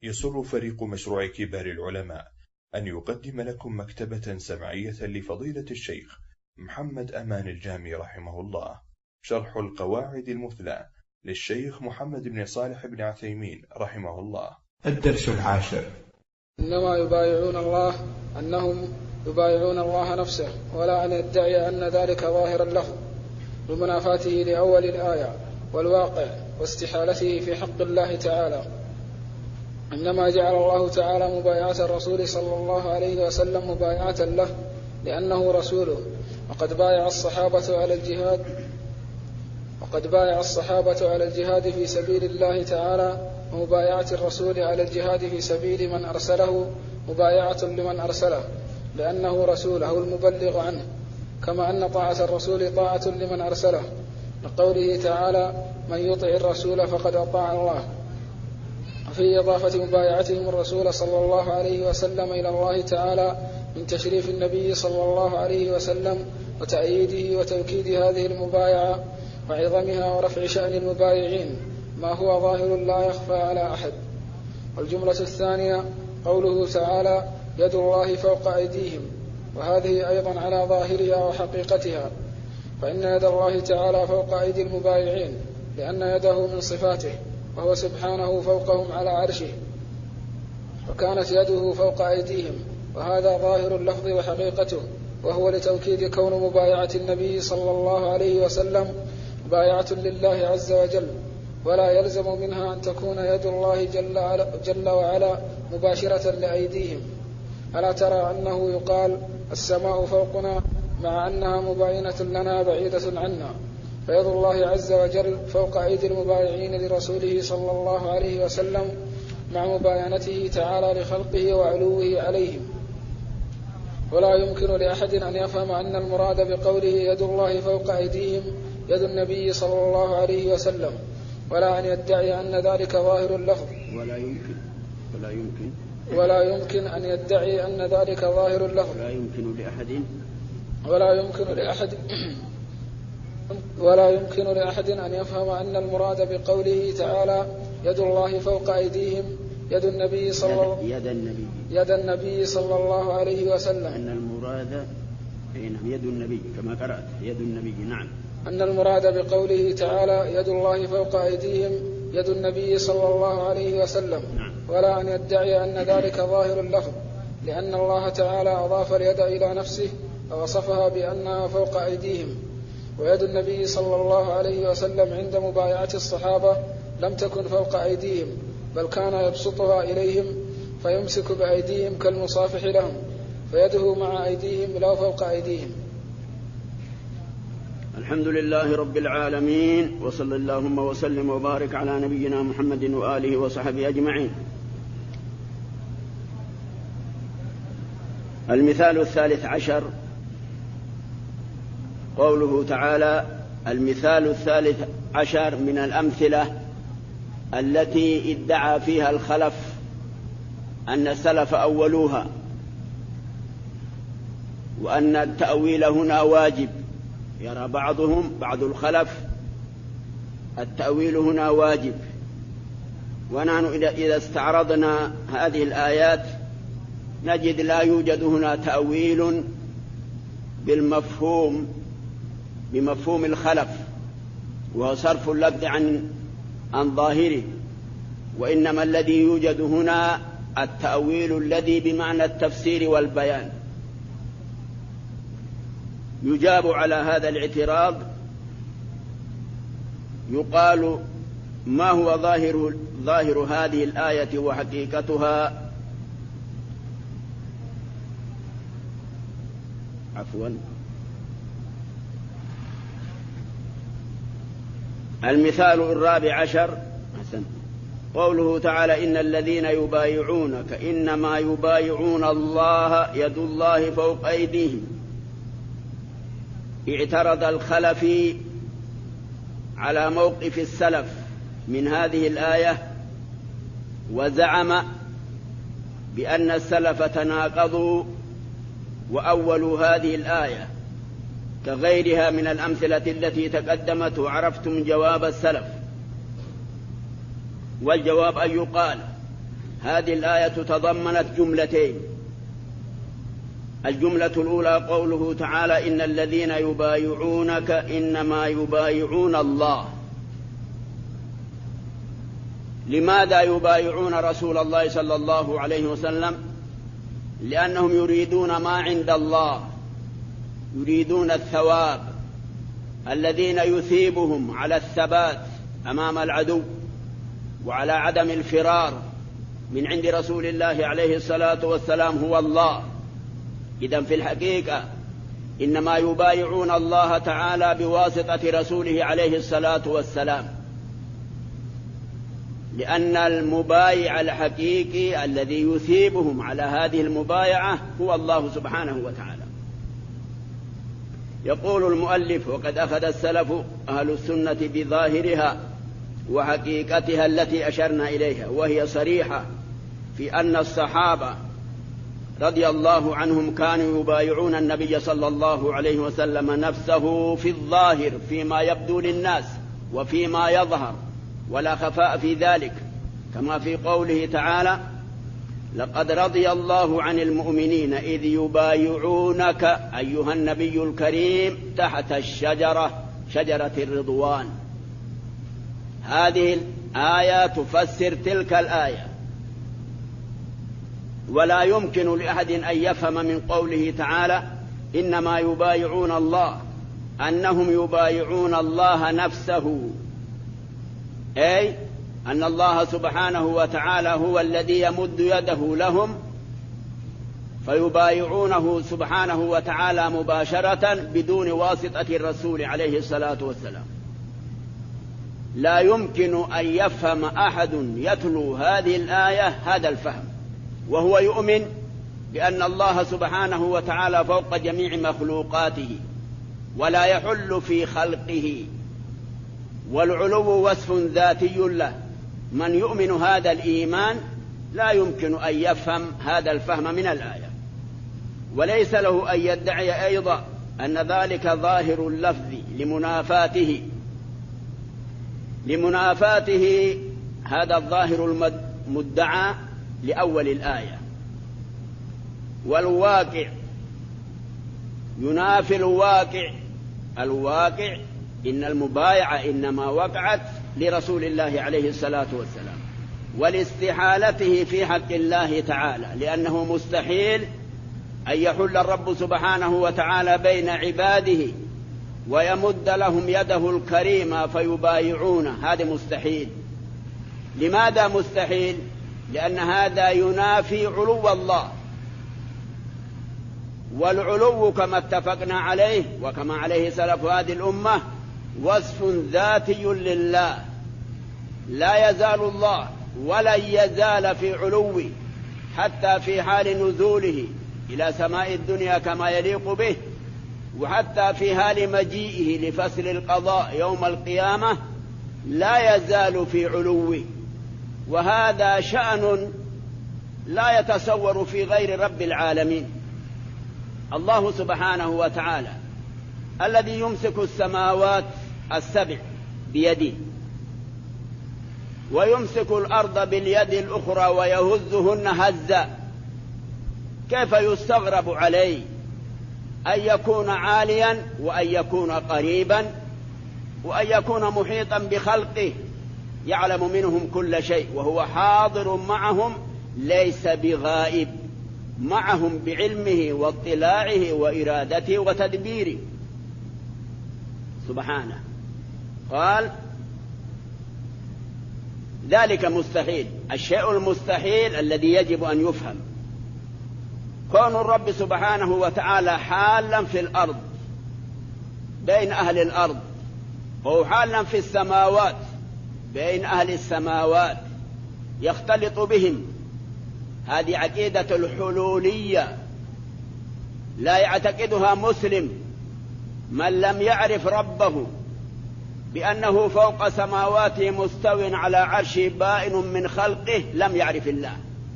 يسر فريق مشروع كبار العلماء أن يقدم لكم مكتبة سمعية لفضيلة الشيخ محمد أمان الجامي رحمه الله، شرح القواعد المثلى للشيخ محمد بن صالح بن عثيمين رحمه الله. الدرس 10. إنما يبايعون الله أنهم يبايعون الله نفسه، ولا أن يدعي أن ذلك ظاهر اللفظ بمنافاته لأول الآية والواقع واستحالته في حق الله تعالى. إنما جعل الله تعالى مبايعة الرسول صلى الله عليه وسلم مبايعة له لأنه رسوله، وقد بايع الصحابة على الجهاد في سبيل الله تعالى، ومبايعة الرسول على الجهاد في سبيل من أرسله مبايعة لمن أرسله لأنه رسوله المبلغ عنه، كما أن طاعة الرسول طاعة لمن أرسله، لقوله تعالى: من يطع الرسول فقد أطاع الله. في إضافة مبايعتهم الرسول صلى الله عليه وسلم إلى الله تعالى من تشريف النبي صلى الله عليه وسلم وتأييده وتوكيد هذه المبايعة وعظمها ورفع شأن المبايعين ما هو ظاهر لا يخفى على أحد. والجملة الثانية قوله تعالى: يد الله فوق أيديهم، وهذه أيضا على ظاهرها وحقيقتها، فإن يد الله تعالى فوق أيدي المبايعين لأن يده من صفاته، وهو سبحانه فوقهم على عرشه، وكانت يده فوق أيديهم، وهذا ظاهر اللفظ وحقيقته، وهو لتوكيد كون مبايعة النبي صلى الله عليه وسلم مبايعة لله عز وجل، ولا يلزم منها أن تكون يد الله جل وعلا مباشرة لأيديهم. ألا ترى أنه يقال السماء فوقنا مع أنها مباينة لنا بعيدة عنا، فيد الله عز وجل فوق أيدي المبايعين لرسوله صلى الله عليه وسلم مع مباينته تعالى لخلقه وعلوه عليهم. ولا يمكن لأحد أن يفهم أن المراد بقوله يد الله فوق أيديهم يد النبي صلى الله عليه وسلم، ولا أن يدعي أن ذلك ظاهر اللفظ، ولا يمكن أن يدعي أن ذلك ظاهر اللفظ، ولا يمكن لأحد أن يفهم أن المراد بقوله تعالى يد الله فوق أيديهم يد النبي صلى الله عليه وسلم، أن المراد يد النبي كما قرأت يد النبي. نعم، أن المراد بقوله تعالى يد الله فوق أيديهم يد النبي صلى الله عليه وسلم. نعم. ولا أن يدعي أن ذلك ظاهر اللفظ، لأن الله تعالى أضاف اليد إلى نفسه ووصفها بأنها فوق أيديهم، ويد النبي صلى الله عليه وسلم عند مبايعة الصحابة لم تكن فوق أيديهم، بل كان يبسطها إليهم فيمسك بأيديهم كالمصافح لهم، فيده مع أيديهم لا فوق أيديهم. الحمد لله رب العالمين، وصلى اللهم وسلم وبارك على نبينا محمد وآله وصحبه أجمعين. المثال 13 قوله تعالى: المثال 13 من الأمثلة التي ادعى فيها الخلف أن السلف أولوها، وأن التأويل هنا واجب. يرى بعض الخلف التأويل هنا واجب، ونحن إذا استعرضنا هذه الآيات نجد لا يوجد هنا تأويل بمفهوم الخلف، وهو صرف اللفظ عن ظاهره، وإنما الذي يوجد هنا التأويل الذي بمعنى التفسير والبيان. يجاب على هذا الاعتراض، يقال: ما هو ظاهر هذه الآية وحقيقتها؟ المثال 14 قوله تعالى: إن الذين يبايعونك إنما يبايعون الله يد الله فوق أيديهم. اعترض الخلف على موقف السلف من هذه الآية، وزعم بأن السلف تناقضوا وأولوا هذه الآية كغيرها من الأمثلة التي تقدمت، وعرفتم جواب السلف. والجواب أن يقال هذه الآية تضمنت جملتين. الجملة الأولى قوله تعالى إن الذين يبايعونك إنما يبايعون الله. لماذا يبايعون رسول الله صلى الله عليه وسلم؟ لأنهم يريدون ما عند الله، يريدون الثواب الذين يثيبهم على الثبات أمام العدو وعلى عدم الفرار من عند رسول الله عليه الصلاة والسلام هو الله. إذن في الحقيقة إنما يبايعون الله تعالى بواسطة رسوله عليه الصلاة والسلام، لأن المبايع الحقيقي الذي يثيبهم على هذه المبايعة هو الله سبحانه وتعالى. يقول المؤلف وقد أخذ السلف أهل السنة بظاهرها وحقيقتها التي أشرنا إليها، وهي صريحة في أن الصحابة رضي الله عنهم كانوا يبايعون النبي صلى الله عليه وسلم نفسه في الظاهر فيما يبدو للناس وفيما يظهر، ولا خفاء في ذلك، كما في قوله تعالى لقد رضي الله عن المؤمنين إذ يبايعونك أيها النبي الكريم تحت الشجرة شجرة الرضوان. هذه الآية تفسر تلك الآية، ولا يمكن لأحد أن يفهم من قوله تعالى إنما يبايعون الله أنهم يبايعون الله نفسه، أي أن الله سبحانه وتعالى هو الذي يمد يده لهم فيبايعونه سبحانه وتعالى مباشرة بدون واسطة الرسول عليه الصلاة والسلام. لا يمكن أن يفهم أحد يتلو هذه الآية هذا الفهم وهو يؤمن بأن الله سبحانه وتعالى فوق جميع مخلوقاته ولا يحل في خلقه، والعلو وصف ذاتي له. من يؤمن هذا الإيمان لا يمكن أن يفهم هذا الفهم من الآية، وليس له أن يدعي أيضا أن ذلك ظاهر اللفظ لمنافاته هذا الظاهر المدعى لأول الآية، والواقع ينافي الواقع إن المبايعة إنما وقعت لرسول الله عليه الصلاة والسلام، ولاستحالته في حق الله تعالى، لأنه مستحيل أن يحل الرب سبحانه وتعالى بين عباده ويمد لهم يده الكريمة فيبايعونه، هذا مستحيل. لماذا مستحيل؟ لأن هذا ينافي علو الله، والعلو كما اتفقنا عليه وكما عليه سلف هذه الأمة وصف ذاتي لله، لا يزال الله ولن يزال في علوه حتى في حال نزوله إلى سماء الدنيا كما يليق به، وحتى في حال مجيئه لفصل القضاء يوم القيامة لا يزال في علوه. وهذا شأن لا يتصور في غير رب العالمين. الله سبحانه وتعالى الذي يمسك السماوات السبع بيده ويمسك الأرض باليد الأخرى ويهزهن هزا، كيف يستغرب عليه أن يكون عاليا وأن يكون قريبا وأن يكون محيطا بخلقه يعلم منهم كل شيء وهو حاضر معهم ليس بغائب، معهم بعلمه واطلاعه وإرادته وتدبيره سبحانه. قال ذلك مستحيل. الشيء المستحيل الذي يجب أن يفهم كون الرب سبحانه وتعالى حالا في الأرض بين أهل الأرض، وهو حالا في السماوات بين أهل السماوات يختلط بهم. هذه عقيدة الحلولية لا يعتقدها مسلم. من لم يعرف ربه بأنه فوق سماواته مستو على عرشه بائن من خلقه لم يعرف الله.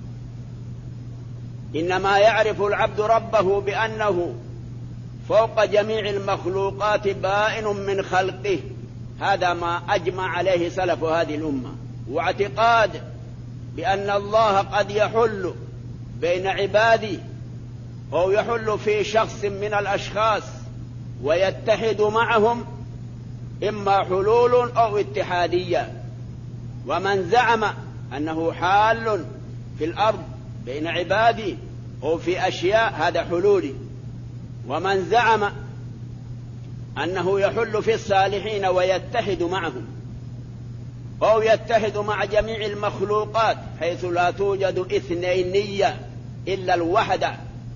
إنما يعرف العبد ربه بأنه فوق جميع المخلوقات بائن من خلقه. هذا ما أجمع عليه سلف هذه الأمة، واعتقاد بأن الله قد يحل بين عبادي أو يحل في شخص من الأشخاص ويتحد معهم، إما حلول أو اتحادية. ومن زعم أنه حال في الأرض بين عبادي أو في أشياء هذا حلولي. ومن زعم أنه يحل في الصالحين ويتحد معهم أو يتحد مع جميع المخلوقات حيث لا توجد اثنينية إلا الوحدة،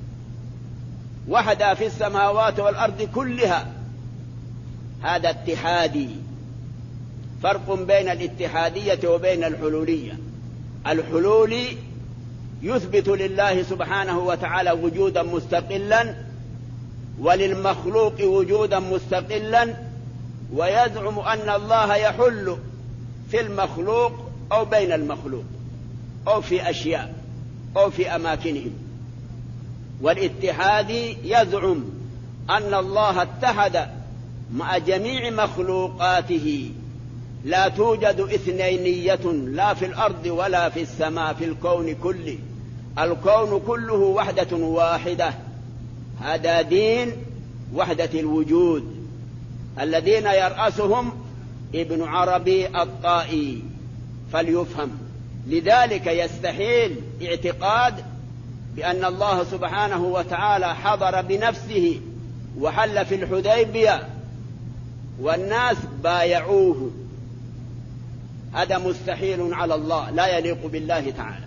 وحدة في السماوات والأرض كلها، هذا اتحادي. فرق بين الاتحادية وبين الحلولية. الحلولي يثبت لله سبحانه وتعالى وجودا مستقلا وللمخلوق وجودا مستقلا، ويزعم أن الله يحل في المخلوق أو بين المخلوق أو في أشياء أو في أماكنهم. والاتحادي يزعم أن الله اتحد مع جميع مخلوقاته، لا توجد اثنينية لا في الأرض ولا في السماء، في الكون كله، الكون كله وحدة واحدة. هذا دين وحدة الوجود الذين يرأسهم ابن عربي الطائي، فليفهم. لذلك يستحيل اعتقاد بأن الله سبحانه وتعالى حضر بنفسه وحل في الحديبية والناس بايعوه، هذا مستحيل على الله، لا يليق بالله تعالى.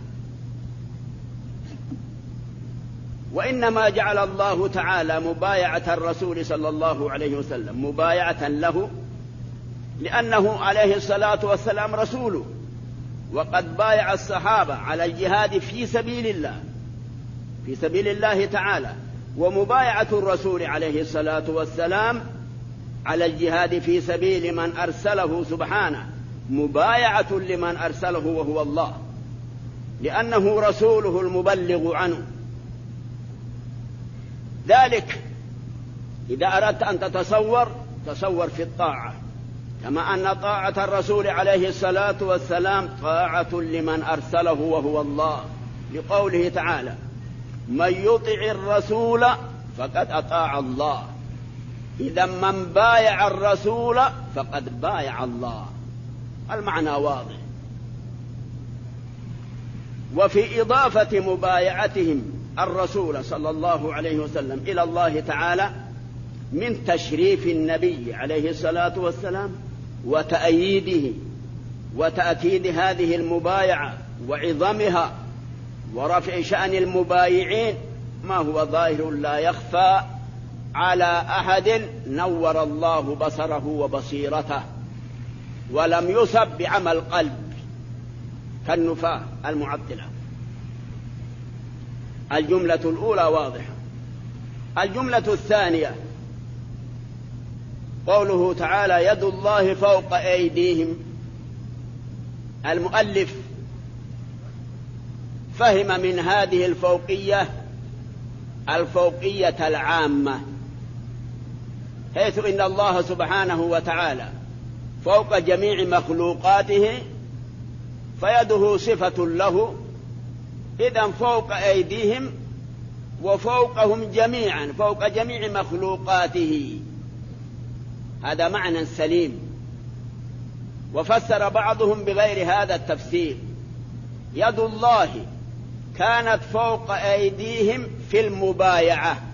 وإنما جعل الله تعالى مبايعة الرسول صلى الله عليه وسلم مبايعة له لأنه عليه الصلاة والسلام رسوله، وقد بايع الصحابة على الجهاد في سبيل الله، في سبيل الله تعالى. ومبايعة الرسول عليه الصلاة والسلام على الجهاد في سبيل من أرسله سبحانه مبايعة لمن أرسله وهو الله، لأنه رسوله المبلغ عنه. ذلك إذا أردت أن تصور في الطاعة، كما أن طاعة الرسول عليه الصلاة والسلام طاعة لمن أرسله وهو الله، لقوله تعالى: من يطع الرسول فقد أطاع الله. إذا من بايع الرسول فقد بايع الله، المعنى واضح. وفي إضافة مبايعتهم الرسول صلى الله عليه وسلم إلى الله تعالى من تشريف النبي عليه الصلاة والسلام وتأييده وتأكيد هذه المبايعة وعظمها ورفع شأن المبايعين ما هو ظاهر لا يخفى على أحد نور الله بصره وبصيرته ولم يصب بعمل قلب كالنفاة المعطلة. الجملة الأولى واضحة. الجملة الثانية قوله تعالى: يد الله فوق أيديهم. المؤلف فهم من هذه الفوقية العامة، حيث إن الله سبحانه وتعالى فوق جميع مخلوقاته فيده صفة له، إذن فوق أيديهم وفوقهم جميعا، فوق جميع مخلوقاته، هذا معنى سليم. وفسر بعضهم بغير هذا التفسير: يد الله كانت فوق أيديهم في المبايعة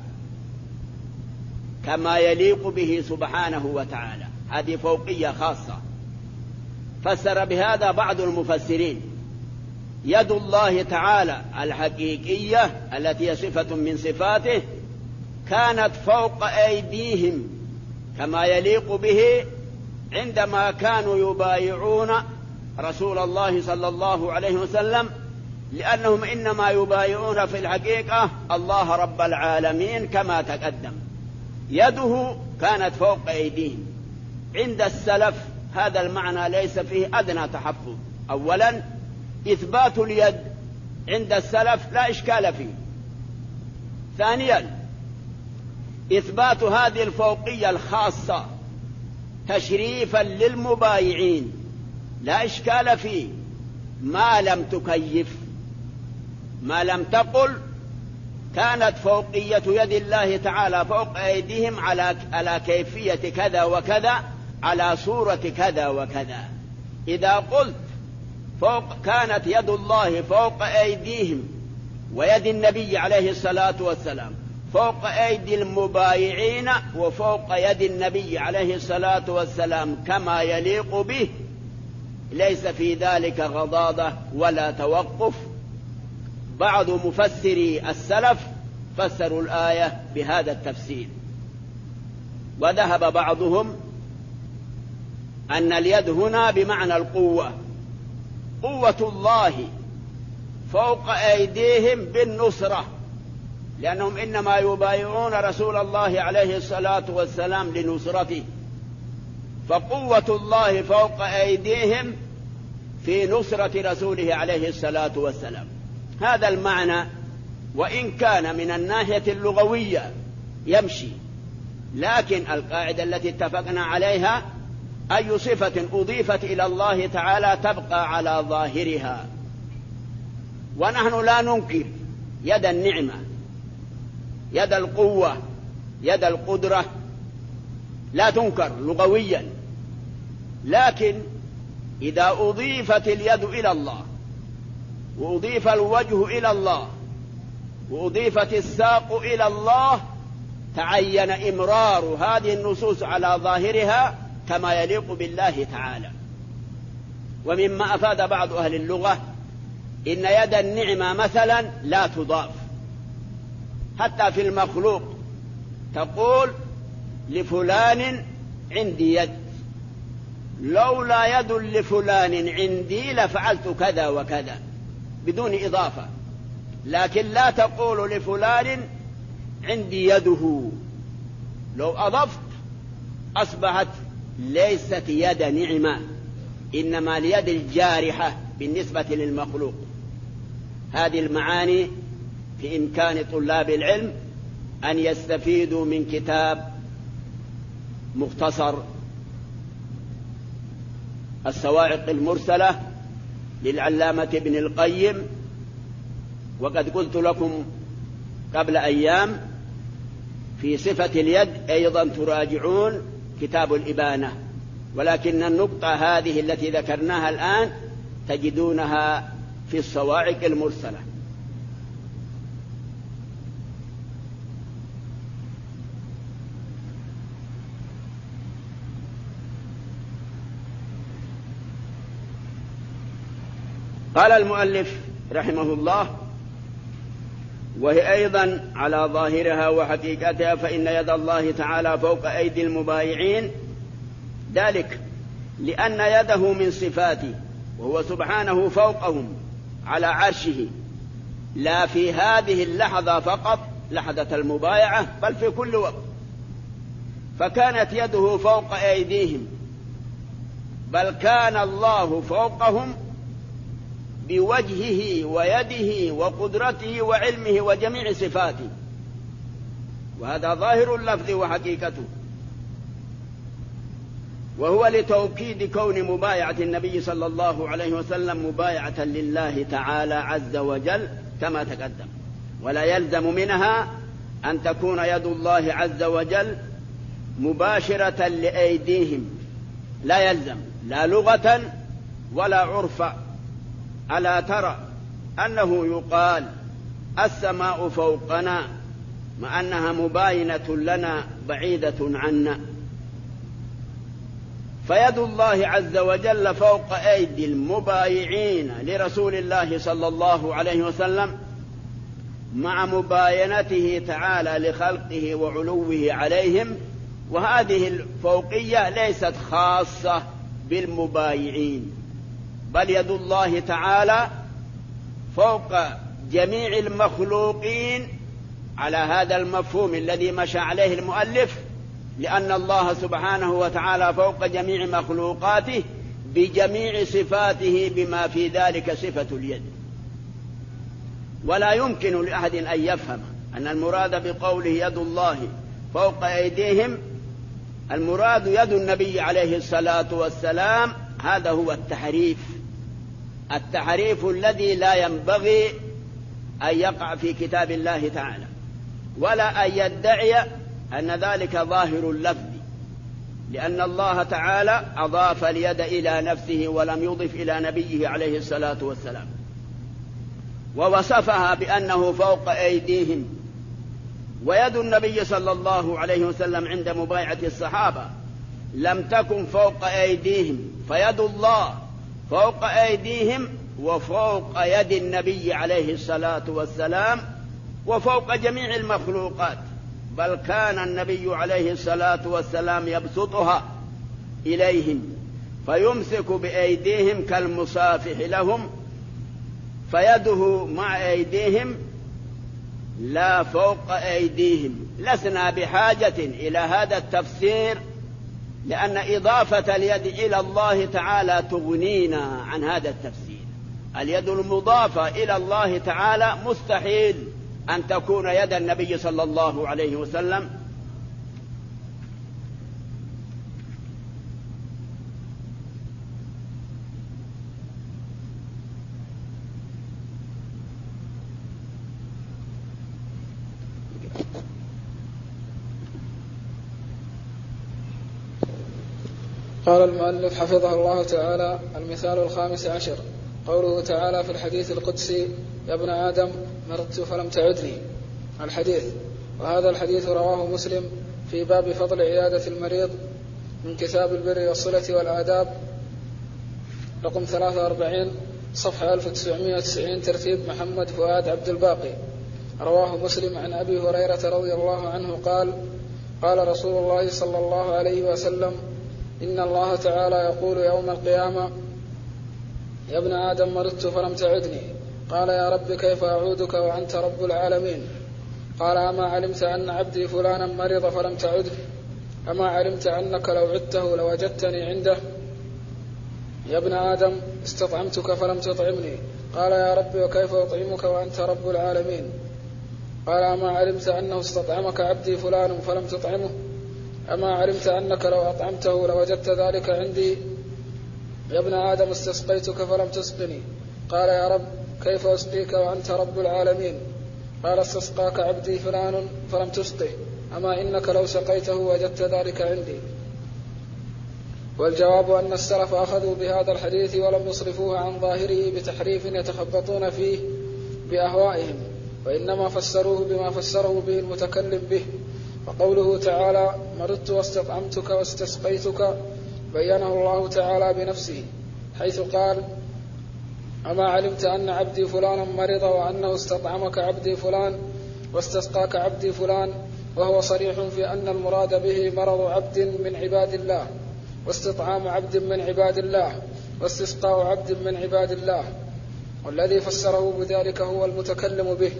كما يليق به سبحانه وتعالى، هذه فوقية خاصة. فسر بهذا بعض المفسرين: يد الله تعالى الحقيقية التي هي صفة من صفاته كانت فوق أيديهم كما يليق به عندما كانوا يبايعون رسول الله صلى الله عليه وسلم، لأنهم إنما يبايعون في الحقيقة الله رب العالمين كما تقدم. يده كانت فوق أيديهم. عند السلف هذا المعنى ليس فيه أدنى تحفظ. أولا إثبات اليد عند السلف لا إشكال فيه. ثانيا إثبات هذه الفوقية الخاصة تشريفا للمبايعين لا إشكال فيه، ما لم تكيف، ما لم تقل كانت فوقية يد الله تعالى فوق أيديهم على كيفية كذا وكذا، على صورة كذا وكذا. إذا قلت كانت يد الله فوق أيديهم ويد النبي عليه الصلاة والسلام فوق أيدي المبايعين وفوق يد النبي عليه الصلاة والسلام كما يليق به، ليس في ذلك غضاضة ولا توقف. بعض مفسري السلف فسروا الآية بهذا التفسير، وذهب بعضهم أن اليد هنا بمعنى القوة، قوة الله فوق أيديهم بالنصرة، لأنهم إنما يبايعون رسول الله عليه الصلاة والسلام لنصرته، فقوة الله فوق أيديهم في نصرة رسوله عليه الصلاة والسلام. هذا المعنى، وإن كان من الناحية اللغوية يمشي، لكن القاعدة التي اتفقنا عليها أي صفة أضيفت إلى الله تعالى تبقى على ظاهرها. ونحن لا ننكر يد النعمة، يد القوة، يد القدرة لا تنكر لغويا، لكن إذا أضيفت اليد إلى الله وأضيف الوجه إلى الله وأضيفت الساق إلى الله تعين إمرار هذه النصوص على ظاهرها كما يليق بالله تعالى. ومما أفاد بعض أهل اللغة إن يد النعمة مثلا لا تضاف حتى في المخلوق، تقول لفلان عندي يد، لولا يد لفلان عندي لفعلت كذا وكذا بدون إضافة، لكن لا تقول لفلان عندي يده، لو أضفت أصبحت ليست يد نعمة، إنما اليد الجارحة بالنسبة للمخلوق. هذه المعاني في إمكان طلاب العلم أن يستفيدوا من كتاب مختصر الصواعق المرسلة للعلامة ابن القيم. وقد قلت لكم قبل أيام في صفة اليد أيضا تراجعون كتاب الإبانة، ولكن النقطة هذه التي ذكرناها الآن تجدونها في الصواعق المرسلة. قال المؤلف رحمه الله: وهي أيضا على ظاهرها وحقيقتها، فإن يد الله تعالى فوق أيدي المبايعين، ذلك لأن يده من صفاته، وهو سبحانه فوقهم على عرشه، لا في هذه اللحظة فقط لحظة المبايعة بل في كل وقت، فكانت يده فوق أيديهم، بل كان الله فوقهم بوجهه ويده وقدرته وعلمه وجميع صفاته، وهذا ظاهر اللفظ وحقيقته، وهو لتوكيد كون مبايعة النبي صلى الله عليه وسلم مبايعة لله تعالى عز وجل كما تقدم. ولا يلزم منها أن تكون يد الله عز وجل مباشرة لأيديهم، لا يلزم لا لغة ولا عرفا. ألا ترى أنه يقال السماء فوقنا مع أنها مباينة لنا بعيدة عنا؟ فيد الله عز وجل فوق أيدي المبايعين لرسول الله صلى الله عليه وسلم مع مباينته تعالى لخلقه وعلوه عليهم، وهذه الفوقية ليست خاصة بالمبايعين، بل يد الله تعالى فوق جميع المخلوقين على هذا المفهوم الذي مشى عليه المؤلف، لأن الله سبحانه وتعالى فوق جميع مخلوقاته بجميع صفاته بما في ذلك صفة اليد. ولا يمكن لأحد أن يفهم أن المراد بقوله يد الله فوق أيديهم المراد يد النبي عليه الصلاة والسلام، هذا هو التحريف، التحريف الذي لا ينبغي أن يقع في كتاب الله تعالى، ولا أن يدعي أن ذلك ظاهر اللفظ، لأن الله تعالى أضاف اليد إلى نفسه ولم يضف إلى نبيه عليه الصلاة والسلام، ووصفها بأنه فوق أيديهم. ويد النبي صلى الله عليه وسلم عند مبايعة الصحابة لم تكن فوق أيديهم، فيد الله فوق أيديهم وفوق يد النبي عليه الصلاة والسلام وفوق جميع المخلوقات، بل كان النبي عليه الصلاة والسلام يبسطها إليهم فيمسك بأيديهم كالمصافح لهم، فيده مع أيديهم لا فوق أيديهم. لسنا بحاجة إلى هذا التفسير، لأن إضافة اليد إلى الله تعالى تغنينا عن هذا التفسير. اليد المضافة إلى الله تعالى مستحيل أن تكون يد النبي صلى الله عليه وسلم. قال المؤلف حفظه الله تعالى: المثال 15 قوله تعالى في الحديث القدسي: يا ابن آدم مرضت فلم تعدني. الحديث. وهذا الحديث رواه مسلم في باب فضل عيادة المريض من كتاب البر والصلة والآداب رقم 43 صفحة 1990 ترتيب محمد فؤاد عبد الباقي. رواه مسلم عن أبي هريرة رضي الله عنه قال: قال رسول الله صلى الله عليه وسلم: إن الله تعالى يقول يوم القيامة: يا ابن آدم مرضت فلم تعدني. قال: يا رب كيف أعودك وأنت رب العالمين؟ قال: أما علمت أن عبدي فلانا مرض فلم تعده؟ أما علمت أنك لو عدته لوجدتني عنده؟ يا ابن آدم استطعمتك فلم تطعمني. قال: يا رب وكيف أطعمك وأنت رب العالمين؟ قال: أما علمت أنه استطعمك عبدي فلان فلم تطعمه؟ أما علمت أنك لو أطعمته لوجدت ذلك عندي؟ يا ابن آدم استسقيتك فلم تسقني. قال: يا رب كيف أسقيك وأنت رب العالمين؟ قال: استسقاك عبدي فلان فلم تسقه. أما إنك لو سقيته وجدت ذلك عندي. والجواب أن السلف أخذوا بهذا الحديث ولم يصرفوه عن ظاهره بتحريف يتخبطون فيه بأهوائهم، وإنما فسروه بما فسره به المتكلم به. وقوله تعالى: مرضت واستطعمتك واستسقيتك بينه الله تعالى بنفسه، حيث قال: أما علمت أن عبدي فلانا مرض وأنه استطعمك عبدي فلان واستسقاك عبدي فلان، وهو صريح في أن المراد به مرض عبد من عباد الله، واستطعام عبد من عباد الله، واستسقاء عبد من عباد الله، والذي فسره بذلك هو المتكلم به.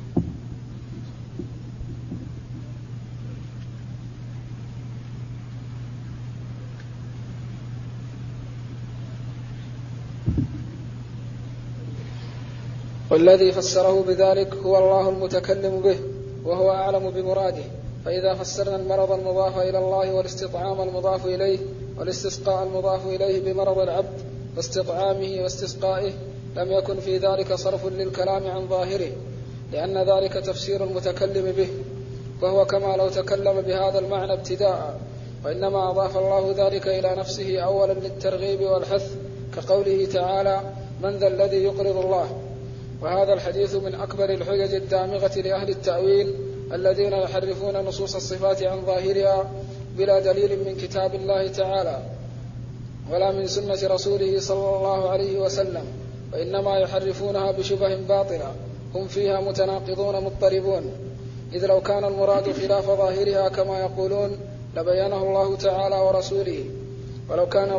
والذي فسره بذلك هو الله المتكلم به، وهو أعلم بمراده. فإذا فسرنا المرض المضاف إلى الله والاستطعام المضاف إليه والاستسقاء المضاف إليه بمرض العبد واستطعامه واستسقائه، لم يكن في ذلك صرف للكلام عن ظاهره، لأن ذلك تفسير المتكلم به، فهو كما لو تكلم بهذا المعنى ابتداء، وإنما أضاف الله ذلك إلى نفسه أولا للترغيب والحث، كقوله تعالى: من ذا الذي يقرض الله. وهذا الحديث من أكبر الحجج الدامغة لأهل التأويل الذين يحرفون نصوص الصفات عن ظاهرها بلا دليل من كتاب الله تعالى ولا من سنة رسوله صلى الله عليه وسلم، وإنما يحرفونها بشبه باطلة هم فيها متناقضون مضطربون. إذ لو كان المراد خلاف ظاهرها كما يقولون لبينه الله تعالى ورسوله، ولو كان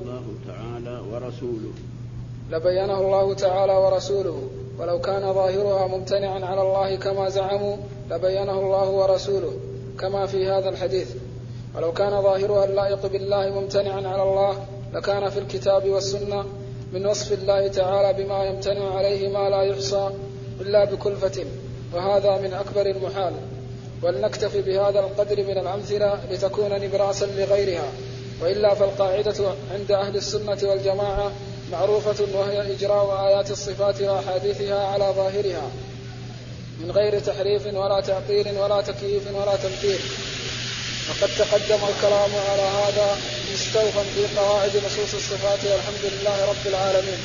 لبينه الله تعالى ورسوله، ولو كان ظاهرها ممتنعا على الله كما زعموا لبينه الله ورسوله كما في هذا الحديث. ولو كان ظاهرها اللائق بالله ممتنعا على الله لكان في الكتاب والسنة من وصف الله تعالى بما يمتنع عليه ما لا يحصى إلا بكلفة، وهذا من أكبر المحال. ولنكتفي بهذا القدر من الأمثلة لتكون نبراسا لغيرها، وإلا فالقاعدة عند أهل السنة والجماعة معروفة، وهي إجراء آيات الصفات وأحاديثها على ظاهرها من غير تحريف ولا تعطيل ولا تكييف ولا تمثيل. وقد تقدم الكلام على هذا مستوفا في قواعد نصوص الصفات، والحمد لله رب العالمين.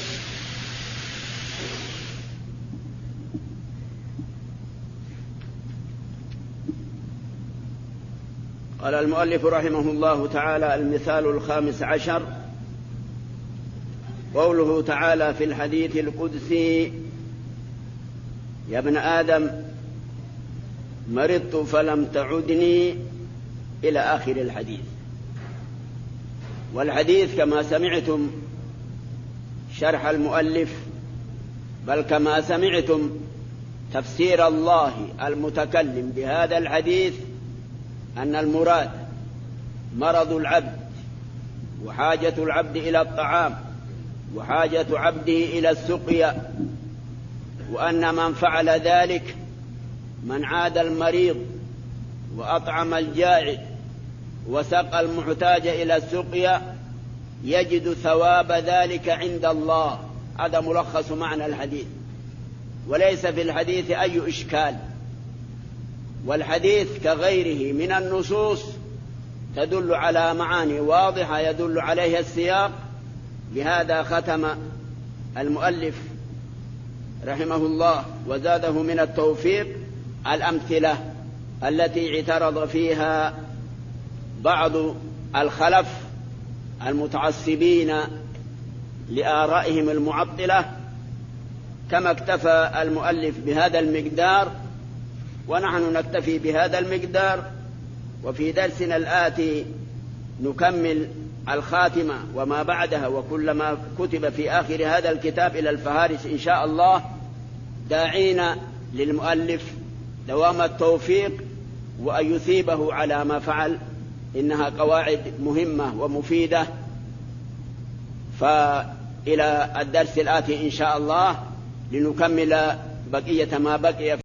قال المؤلف رحمه الله تعالى: المثال الخامس عشر قوله تعالى في الحديث القدسي: يا ابن آدم مرضت فلم تعدني، إلى آخر الحديث. والحديث كما سمعتم شرح المؤلف، بل كما سمعتم تفسير الله المتكلم بهذا الحديث، أن المراد مرض العبد وحاجة العبد إلى الطعام وحاجة عبده إلى السقيا، وأن من فعل ذلك، من عاد المريض وأطعم الجائع وسقى المحتاج إلى السقيا، يجد ثواب ذلك عند الله. هذا ملخص معنى الحديث، وليس في الحديث أي إشكال. والحديث كغيره من النصوص تدل على معاني واضحة يدل عليها السياق. لهذا ختم المؤلف رحمه الله وزاده من التوفيق الأمثلة التي اعترض فيها بعض الخلف المتعصبين لآرائهم المعطلة، كما اكتفى المؤلف بهذا المقدار، ونحن نكتفي بهذا المقدار. وفي درسنا الآتي نكمل الخاتمة وما بعدها وكل ما كتب في آخر هذا الكتاب إلى الفهارس إن شاء الله، داعين للمؤلف دوام التوفيق وأن يثيبه على ما فعل. إنها قواعد مهمة ومفيدة. فإلى الدرس الآتي إن شاء الله لنكمل بقية ما بقي.